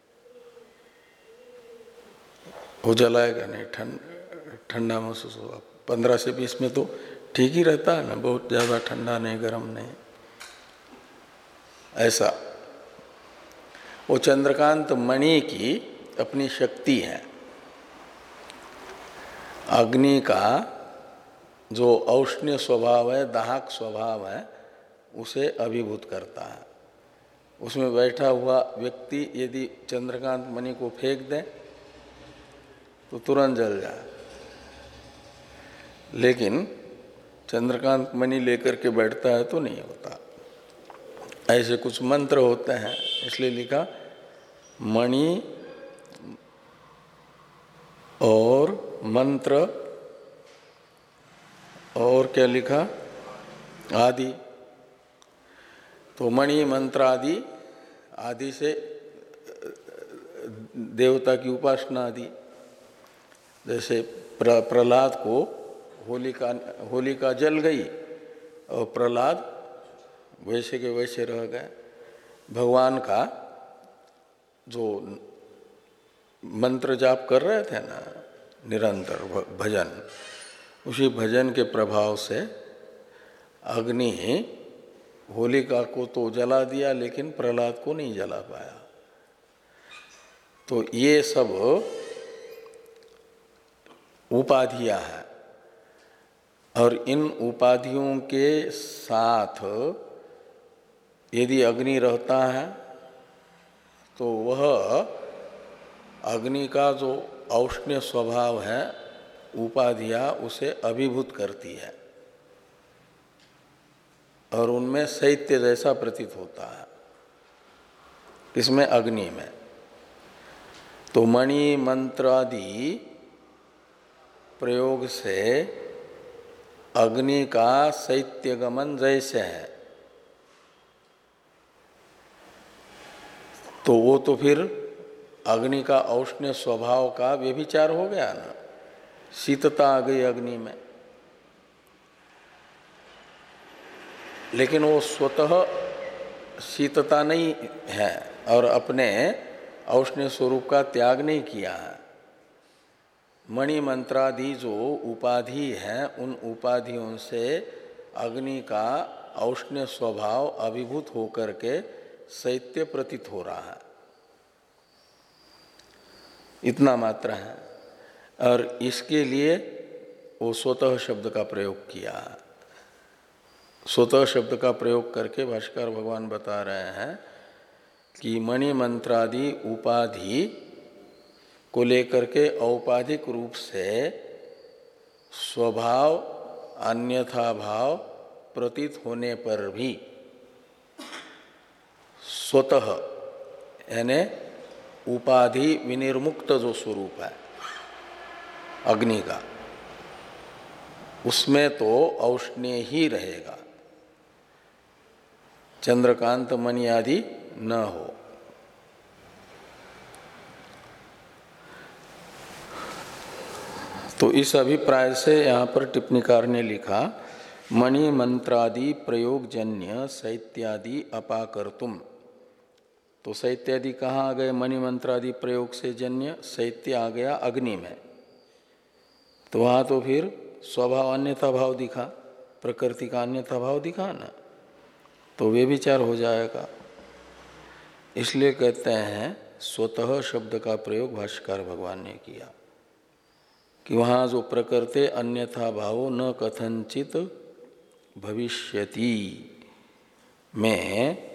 वो जलाएगा नहीं, ठंड ठंडा महसूस होगा। पंद्रह से बीस में तो ठीक ही रहता है ना, बहुत ज़्यादा ठंडा नहीं, गर्म नहीं। ऐसा वो चंद्रकांत मणि की अपनी शक्ति है। अग्नि का जो औष्ण्य स्वभाव है, दाहक स्वभाव है, उसे अभिभूत करता है। उसमें बैठा हुआ व्यक्ति यदि चंद्रकांत मणि को फेंक दे तो तुरंत जल जाए, लेकिन चंद्रकांत मणि लेकर के बैठता है तो नहीं होता। ऐसे कुछ मंत्र होते हैं, इसलिए लिखा मणि और मंत्र, और क्या लिखा, आदि। तो मणि मंत्र आदि, आदि से देवता की उपासना आदि। जैसे प्र, प्रहलाद को होलिका होलिका जल गई और प्रहलाद वैसे के वैसे रह गए। भगवान का जो मंत्र जाप कर रहे थे ना निरंतर भजन, उसी भजन के प्रभाव से अग्नि होलिका को तो जला दिया लेकिन प्रहलाद को नहीं जला पाया। तो ये सब उपाधियां हैं और इन उपाधियों के साथ यदि अग्नि रहता है तो वह अग्नि का जो औष्ण्य स्वभाव है उपाधियां उसे अभिभूत करती है और उनमें शैत्य जैसा प्रतीत होता है। इसमें अग्नि में तो मणि मंत्र आदि प्रयोग से अग्नि का शैत्यगमन जैसे है, तो वो तो फिर अग्नि का औष्ण्य स्वभाव का व्यभिचार हो गया ना, शीतता आ गई अग्नि में। लेकिन वो स्वतः शीतता नहीं है और अपने औष्ण्य स्वरूप का त्याग नहीं किया है। मणि मंत्रादि जो उपाधि हैं उन उपाधियों से अग्नि का औष्ण्य स्वभाव अभिभूत होकर के शैत्य प्रतीत हो रहा है, इतना मात्र है। और इसके लिए वो स्वतः शब्द का प्रयोग किया है। स्वतः शब्द का प्रयोग करके भाष्कर भगवान बता रहे हैं कि मणि मंत्रादि उपाधि को लेकर के औपाधिक रूप से स्वभाव अन्यथा भाव प्रतीत होने पर भी स्वतः यानी उपाधि विनिर्मुक्त जो स्वरूप है अग्नि का, उसमें तो औष्ण्य ही रहेगा, चंद्रकांत मणि आदि न हो। तो इस अभिप्राय से यहाँ पर टिप्पणीकार ने लिखा मणि मंत्रादि प्रयोगजन्य शैत्यादि अपाकर्तुम। तो शैत्यादि कहाँ आ गए? मणि मंत्रादि प्रयोग से जन्य शैत्य आ गया अग्नि में, तो वहाँ तो फिर स्वभाव अन्यथा भाव दिखा, प्रकृति का अन्यथा भाव दिखा ना, तो वे विचार हो जाएगा। इसलिए कहते हैं स्वतः शब्द का प्रयोग भाष्यकार भगवान ने किया कि वहाँ जो प्रकृते अन्यथा भावो न कथनचित भविष्यति में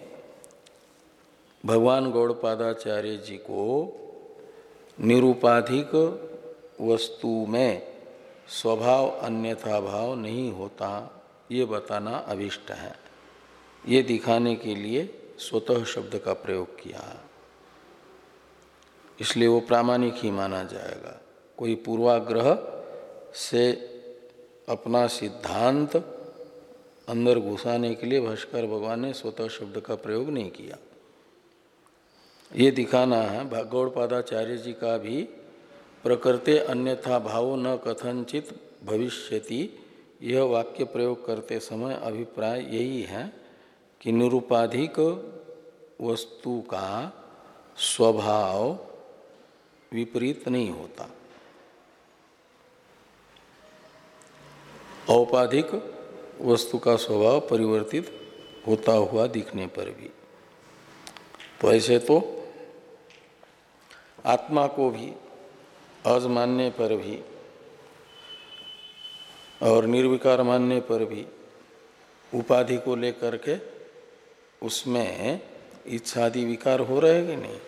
भगवान गौड़पादाचार्य जी को निरुपाधिक वस्तु में स्वभाव अन्यथा भाव नहीं होता, ये बताना अभिष्ट है। ये दिखाने के लिए स्वतः शब्द का प्रयोग किया है, इसलिए वो प्रामाणिक ही माना जाएगा। कोई पूर्वाग्रह से अपना सिद्धांत अंदर घुसाने के लिए भाष्कर भगवान ने स्वतः शब्द का प्रयोग नहीं किया। ये दिखाना है गौड़पादाचार्य जी का भी प्रकृते अन्यथा भावो न कथनचित भविष्यति, यह वाक्य प्रयोग करते समय अभिप्राय यही है कि निरुपाधिक वस्तु का स्वभाव विपरीत नहीं होता, औपाधिक वस्तु का स्वभाव परिवर्तित होता हुआ दिखने पर भी। तो ऐसे तो आत्मा को भी अज मानने पर भी और निर्विकार मानने पर भी उपाधि को लेकर के उसमें इच्छादि विकार हो रहे कि नहीं?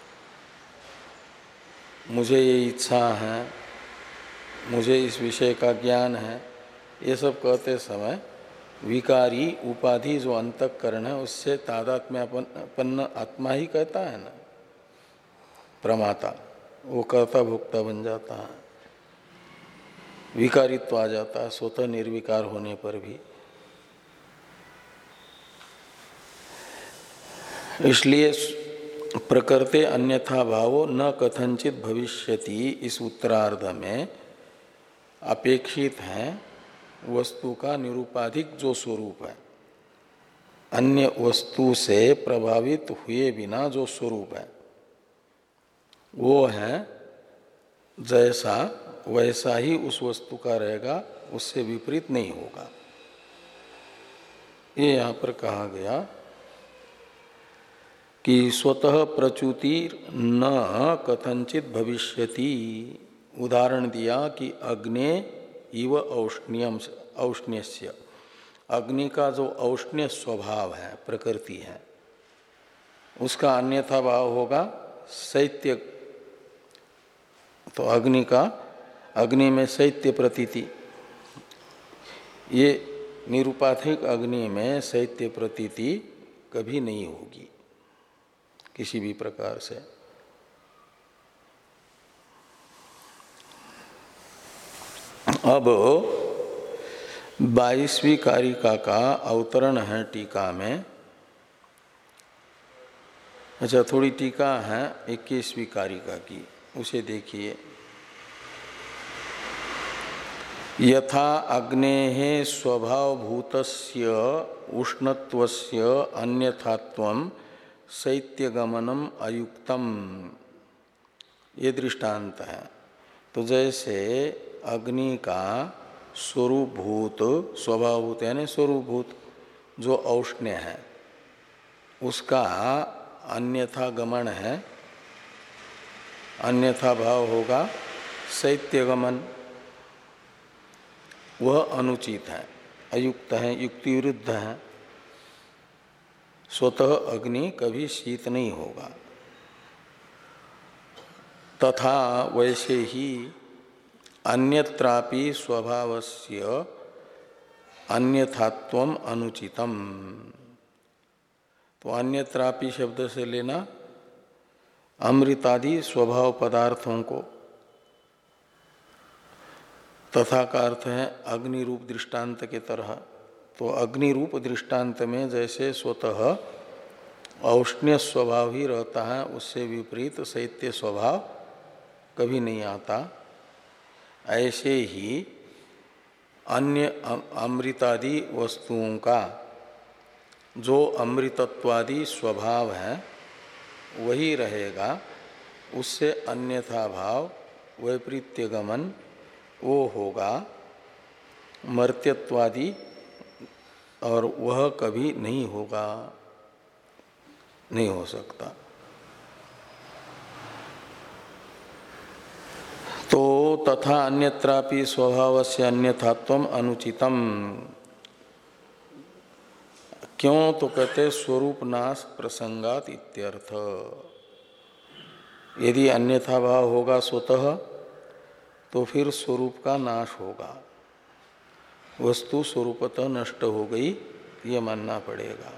मुझे ये इच्छा है, मुझे इस विषय का ज्ञान है, ये सब कहते समय विकारी उपाधि जो अंतःकरण है उससे तादात्म्यपन्न आत्मा ही कहता है ना, प्रमाता, वो कर्ता भोक्ता बन जाता है, विकारित्व आ जाता है स्वतः निर्विकार होने पर भी। इसलिए प्रकृते अन्यथा भावो न कथनचित भविष्यति इस उत्तरार्ध में अपेक्षित है वस्तु का निरूपाधिक जो स्वरूप है, अन्य वस्तु से प्रभावित हुए बिना जो स्वरूप है वो है जैसा वैसा ही उस वस्तु का रहेगा, उससे विपरीत नहीं होगा। ये यहाँ पर कहा गया कि स्वतः प्रच्युति न कथंचित भविष्यति। उदाहरण दिया कि अग्ने इव औष्ण्यम औष्ण्यस्य, अग्नि का जो औष्ण्य स्वभाव है, प्रकृति है, उसका अन्यथा भाव होगा शैत्य। तो अग्नि का, अग्नि में शैत्य प्रतीति, ये निरुपाधिक अग्नि में शैत्य प्रतीति कभी नहीं होगी किसी भी प्रकार से। अब बाईसवीं कारिका का अवतरण है टीका में। अच्छा, थोड़ी टीका है इक्कीसवीं कारिका की, उसे देखिए। यथा अग्नेः स्वभावभूतस्य उष्णत्वस्य अन्यथात्वं शैत्यगमनम अयुक्तम, ये दृष्टांत है। तो जैसे अग्नि का स्वरूपभूत, स्वभावभूत यानी स्वरूपभूत जो औष्ण्य है, उसका अन्यथा गमन है, अन्यथा भाव होगा शैत्यगमन, वह अनुचित है, अयुक्त है, युक्ति विरुद्ध है। स्वतः अग्नि कभी शीत नहीं होगा। तथा वैसे ही अन्यत्रापि स्वभावस्य अन्यथात्वम अनुचितम। तो अन्यत्रापि शब्द से लेना अमृतादि स्वभाव पदार्थों को, तथा का अर्थ है अग्नि रूप दृष्टांत के तरह। तो अग्नि रूप दृष्टांत में जैसे स्वतः औष्ण्य स्वभाव ही रहता है, उससे विपरीत शैत्य स्वभाव कभी नहीं आता, ऐसे ही अन्य अमृतादि वस्तुओं का जो अमृतत्वादि स्वभाव है वही रहेगा, उससे अन्यथा भाव वैपरीत्य गमन वो होगा मर्त्यत्वादि, और वह कभी नहीं होगा, नहीं हो सकता। तो तथा अन्यत्रापि स्वभावस्य अन्यथात्वम अनुचितम, क्यों? तो कहते स्वरूप नाश प्रसंगात इत्यर्थ। यदि अन्यथा भाव होगा स्वतः तो फिर स्वरूप का नाश होगा, वस्तु स्वरूपतः नष्ट हो गई, ये मानना पड़ेगा।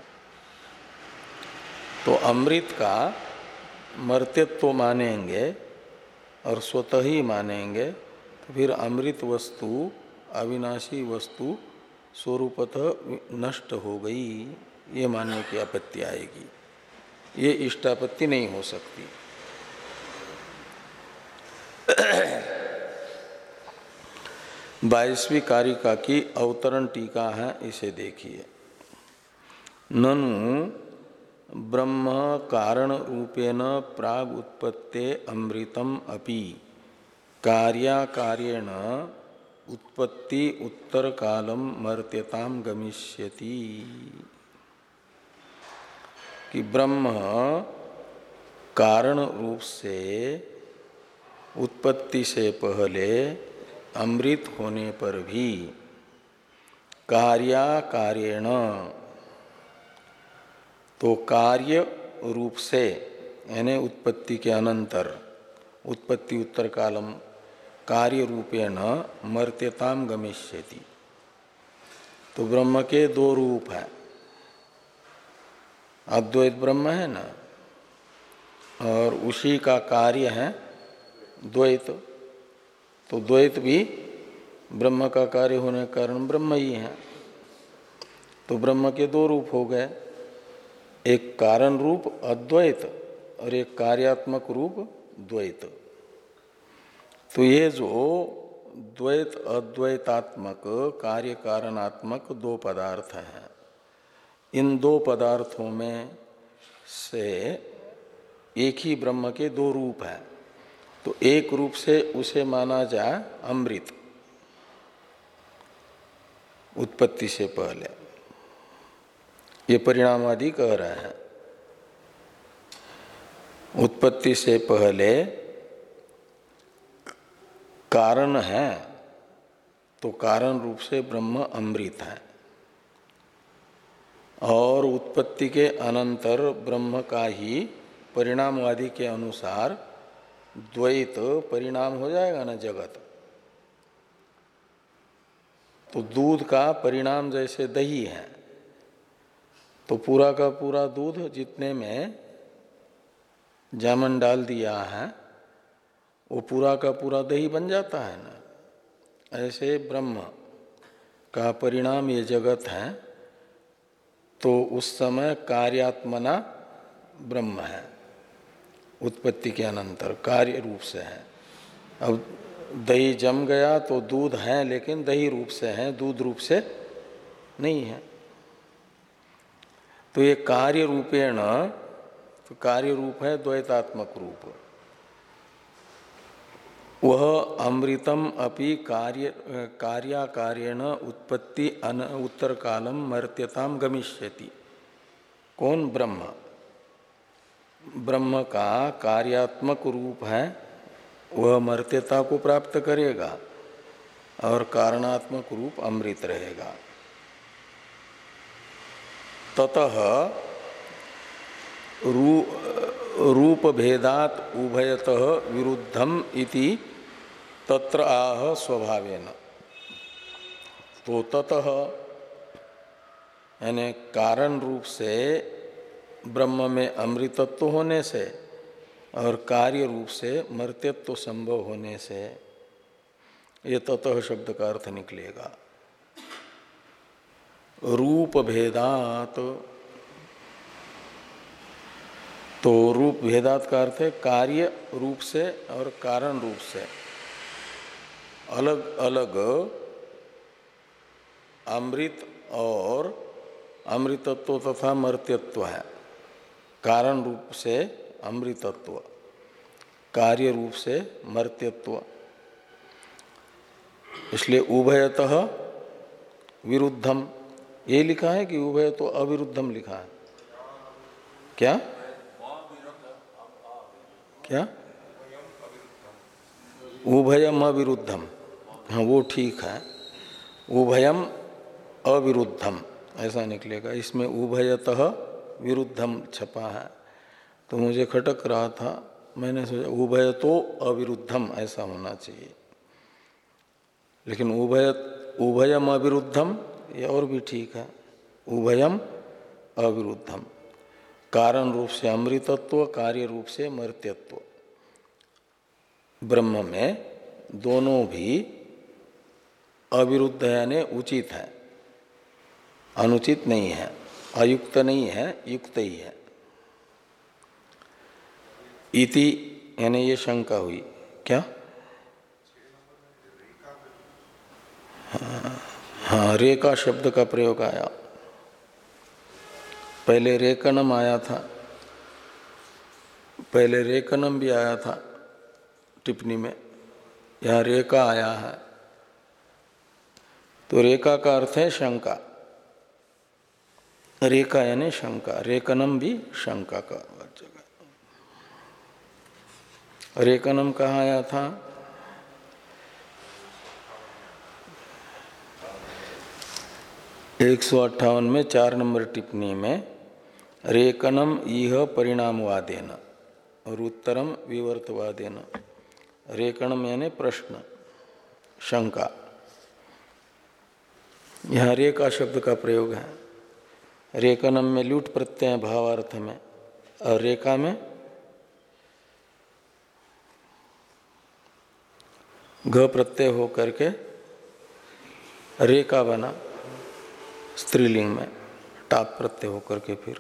तो अमृत का मर्त्यत्व मानेंगे और स्वतः ही मानेंगे, तो फिर अमृत वस्तु, अविनाशी वस्तु स्वरूपतः नष्ट हो गई, ये मानने की आपत्ति आएगी। ये इष्टापत्ति नहीं हो सकती। बाईसवीं कारिका की अवतरण टीका है, इसे देखिए। ननु ब्रह्म कारण रूपेण प्राग उत्पत्ते अमृतम अपि कार्याकार्येण उत्पत्ति उत्तर कालम मर्त्यताम गमिष्यति। कि ब्रह्म कारण रूप से उत्पत्ति से पहले अमृत होने पर भी कार्याकार्येण, तो कार्य रूप से यानी उत्पत्ति के अनंतर, उत्पत्ति उत्तर कालम कार्य रूपेण मर्त्यताम गमिष्यति। तो ब्रह्म के दो रूप हैं, अद्वैत ब्रह्म है ना, और उसी का कार्य है द्वैत। तो द्वैत भी ब्रह्म का कार्य होने के कारण ब्रह्म ही है। तो ब्रह्म के दो रूप हो गए, एक कारण रूप अद्वैत और एक कार्यात्मक रूप द्वैत। तो ये जो द्वैत अद्वैतात्मक कार्य कारणात्मक दो पदार्थ हैं, इन दो पदार्थों में से एक ही ब्रह्म के दो रूप हैं। तो एक रूप से उसे माना जाए अमृत उत्पत्ति से पहले, ये परिणामवादी कह रहे हैं। उत्पत्ति से पहले कारण है तो कारण रूप से ब्रह्म अमृत है, और उत्पत्ति के अनंतर ब्रह्म का ही परिणामवादी के अनुसार द्वैत परिणाम हो जाएगा ना जगत। तो दूध का परिणाम जैसे दही है, तो पूरा का पूरा दूध जितने में जामन डाल दिया है वो पूरा का पूरा दही बन जाता है ना। ऐसे ब्रह्म का परिणाम ये जगत है, तो उस समय कार्यात्मना ब्रह्म है, उत्पत्ति के अनंतर कार्य रूप से है। अब दही जम गया तो दूध है, लेकिन दही रूप से है, दूध रूप से नहीं है। तो ये कार्य रूपेण, तो कार्य रूप है द्वैतात्मक रूप। वह अमृतम अपि कार्य कार्याकार्येण उत्पत्ति अन उत्तर कालम मर्त्यताम गमिष्यति। कौन? ब्रह्म। ब्रह्म का कार्यात्मक रूप है, वह मर्त्यता को प्राप्त करेगा और कारणात्मक रूप अमृत रहेगा। ततः रू, रूप भेदात उभयतः विरुद्धम इति तत्र आह स्वभावेन। तो ततः यानी कारण रूप से ब्रह्म में अमृतत्व होने से और कार्य रूप से मर्त्यत्व संभव होने से ये ततः शब्द का अर्थ निकलेगा। रूप भेदात, तो रूप भेदात का अर्थ है कार्य रूप से और कारण रूप से अलग अलग अमृत और अमृतत्व तथा मर्त्यत्व है। कारण रूप से अमृतत्व, कार्य रूप से मर्त्यत्व, इसलिए उभयतः विरुद्धम ये लिखा है कि उभय तो अविरुद्धम लिखा है? क्या क्या उभयम अविरुद्धम, हाँ वो ठीक है, उभयम अविरुद्धम ऐसा निकलेगा। इसमें उभयतः विरुद्धम छपा है तो मुझे खटक रहा था, मैंने सोचा उभय तो अविरुद्धम ऐसा होना चाहिए, लेकिन उभय उभयम अविरुद्धम ये और भी ठीक है। उभयम अविरुद्धम, कारण रूप से अमृतत्व, कार्य रूप से मर्त्यत्व, ब्रह्म में दोनों भी अविरुद्ध यानी उचित है, अनुचित नहीं है, अयुक्त नहीं है, युक्त ही है। इति यानी ये शंका हुई। क्या? हाँ, हाँ रेका शब्द का प्रयोग आया, पहले रेकनम आया था, पहले रेकनम भी आया था टिप्पणी में, यहाँ रेका आया है। तो रेका का अर्थ है शंका, रेका यानी शंका, रेकनम भी शंका का जगह। रेकनम कहाँ आया था? एक सौ अट्ठावन में चार नंबर टिप्पणी में रेकनम इह परिणामवादेन और उत्तरम विवर्तवादेन। रेकनम यानी प्रश्न, शंका, यहाँ रेका शब्द का प्रयोग है। रेकनम में लूट प्रत्यय भावार्थ में, और रेका में घ प्रत्यय हो करके रेका बना, स्त्रीलिंग में टाप प्रत्यय हो करके फिर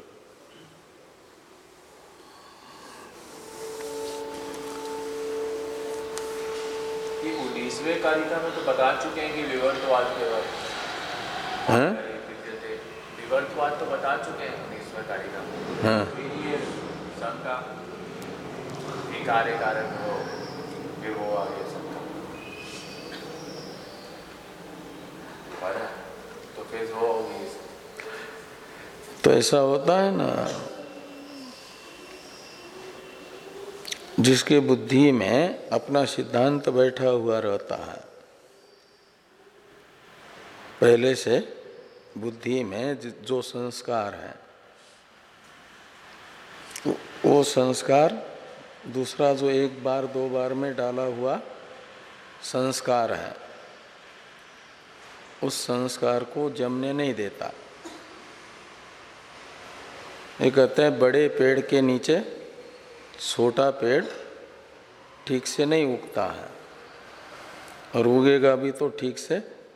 उन्नीसवें कारिका में तो बता चुके हैं कि विवर्तवाद के बारे में, विवर्तवाद तो बता चुके हैं उन्नीसवें कारिका में। हाँ। फिर ये शंका कार्य कारण हो फिर वो आगे शंका पर तो फिर वो होगी। तो ऐसा होता है ना, जिसके बुद्धि में अपना सिद्धांत बैठा हुआ रहता है, पहले से बुद्धि में जो संस्कार है वो संस्कार, दूसरा जो एक बार दो बार में डाला हुआ संस्कार है, उस संस्कार को जमने नहीं देता। ये कहते हैं बड़े पेड़ के नीचे छोटा पेड़ ठीक से नहीं उगता है, और उगेगा भी तो ठीक से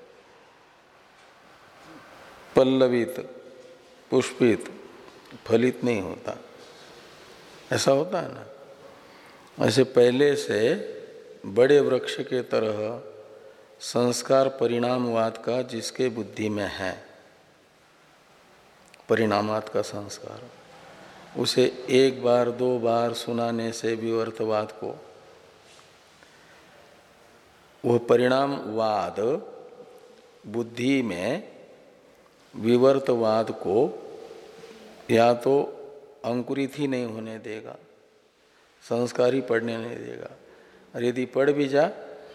पल्लवित पुष्पित फलित नहीं होता। ऐसा होता है ना। ऐसे पहले से बड़े वृक्ष के तरह संस्कार परिणामवाद का जिसके बुद्धि में है, परिणामात का संस्कार, उसे एक बार दो बार सुनाने से विवर्तवाद को, वह परिणामवाद बुद्धि में विवर्तवाद को या तो अंकुरित ही नहीं होने देगा, संस्कार ही पढ़ने नहीं देगा, और यदि पढ़ भी जा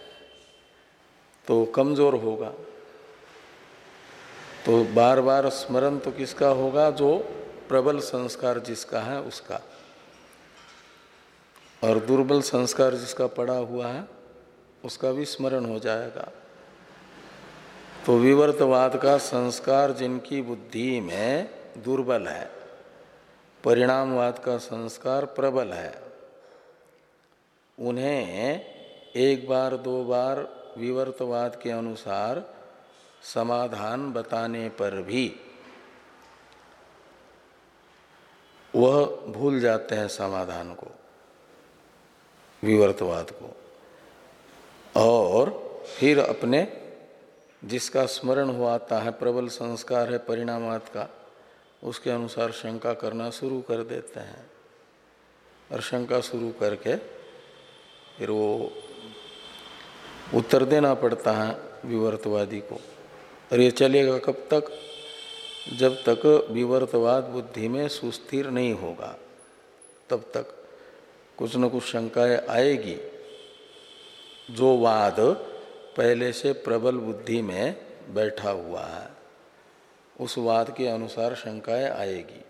तो कमजोर होगा। तो बार बार स्मरण तो किसका होगा? जो प्रबल संस्कार जिसका है उसका, और दुर्बल संस्कार जिसका पड़ा हुआ है उसका भी स्मरण हो जाएगा। तो विवर्तवाद का संस्कार जिनकी बुद्धि में दुर्बल है, परिणामवाद का संस्कार प्रबल है, उन्हें एक बार दो बार विवर्तवाद के अनुसार समाधान बताने पर भी वह भूल जाते हैं समाधान को, विवर्तवाद को, और फिर अपने जिसका स्मरण हो आता है, प्रबल संस्कार है परिणामवाद का, उसके अनुसार शंका करना शुरू कर देते हैं। और शंका शुरू करके फिर वो उत्तर देना पड़ता है विवर्तवादी को। और ये चलेगा कब तक? जब तक विवर्तवाद बुद्धि में सुस्थिर नहीं होगा, तब तक कुछ न कुछ शंकाएं आएगी। जो वाद पहले से प्रबल बुद्धि में बैठा हुआ है, उस वाद के अनुसार शंकाएं आएगी।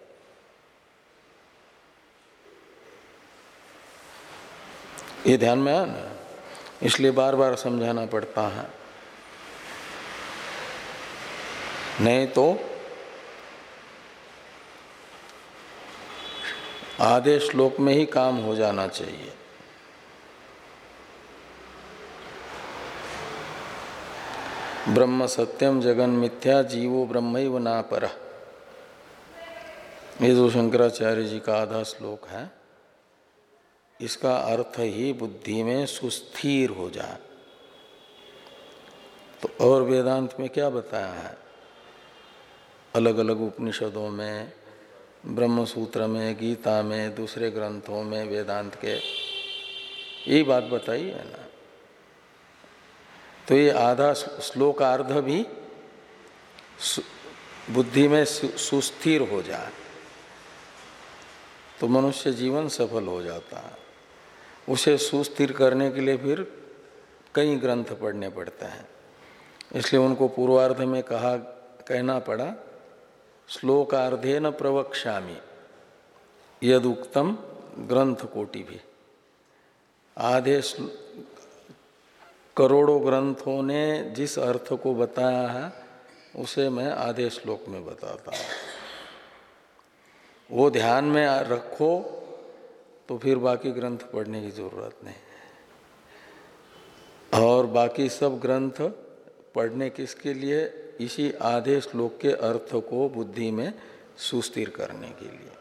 ये ध्यान में आया ना, इसलिए बार बार समझाना पड़ता है, नहीं तो आधे श्लोक में ही काम हो जाना चाहिए। ब्रह्म सत्यम जगन मिथ्या जीवो ब्रह्मैव ना परः, ये जो शंकराचार्य जी का आधा श्लोक है, इसका अर्थ ही बुद्धि में सुस्थिर हो जाए। तो और वेदांत में क्या बताया है? अलग अलग उपनिषदों में, ब्रह्म सूत्र में, गीता में, दूसरे ग्रंथों में वेदांत के यही बात बताई है ना। तो ये आधा श्लोकार्ध भी बुद्धि में सुस्थिर हो जाए तो मनुष्य जीवन सफल हो जाता है। उसे सुस्थिर करने के लिए फिर कई ग्रंथ पढ़ने पड़ते हैं, इसलिए उनको पूर्वार्ध में कहा कहना पड़ा, श्लोकार्धे न प्रवक्ष्यामि यदुक्तम ग्रंथ कोटि भी। आधे करोड़ों ग्रंथों ने जिस अर्थ को बताया है उसे मैं आधे श्लोक में बताता हूँ। वो ध्यान में रखो तो फिर बाकी ग्रंथ पढ़ने की जरूरत नहीं। और बाकी सब ग्रंथ पढ़ने किसके लिए? इसी आधे श्लोक के अर्थ को बुद्धि में सुस्थिर करने के लिए।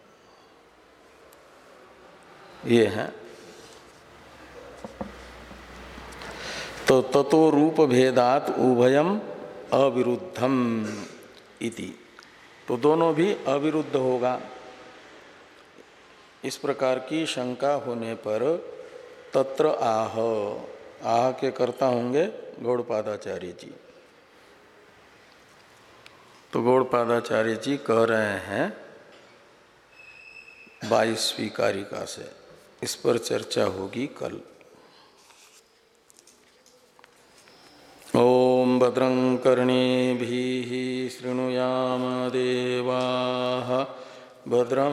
ये है तो ततो रूप भेदात उभयम अविरुद्धम इति, तो दोनों भी अविरुद्ध होगा। इस प्रकार की शंका होने पर तत्र आह, आह के कर्ता होंगे गौड़पादाचार्य जी। तो गौड़पादाचार्य जी कह रहे हैं बाईसवीं कारिका से, इस पर चर्चा होगी कल। ओम भद्रं कर्णेभिः शृणुयाम देवाः भद्रं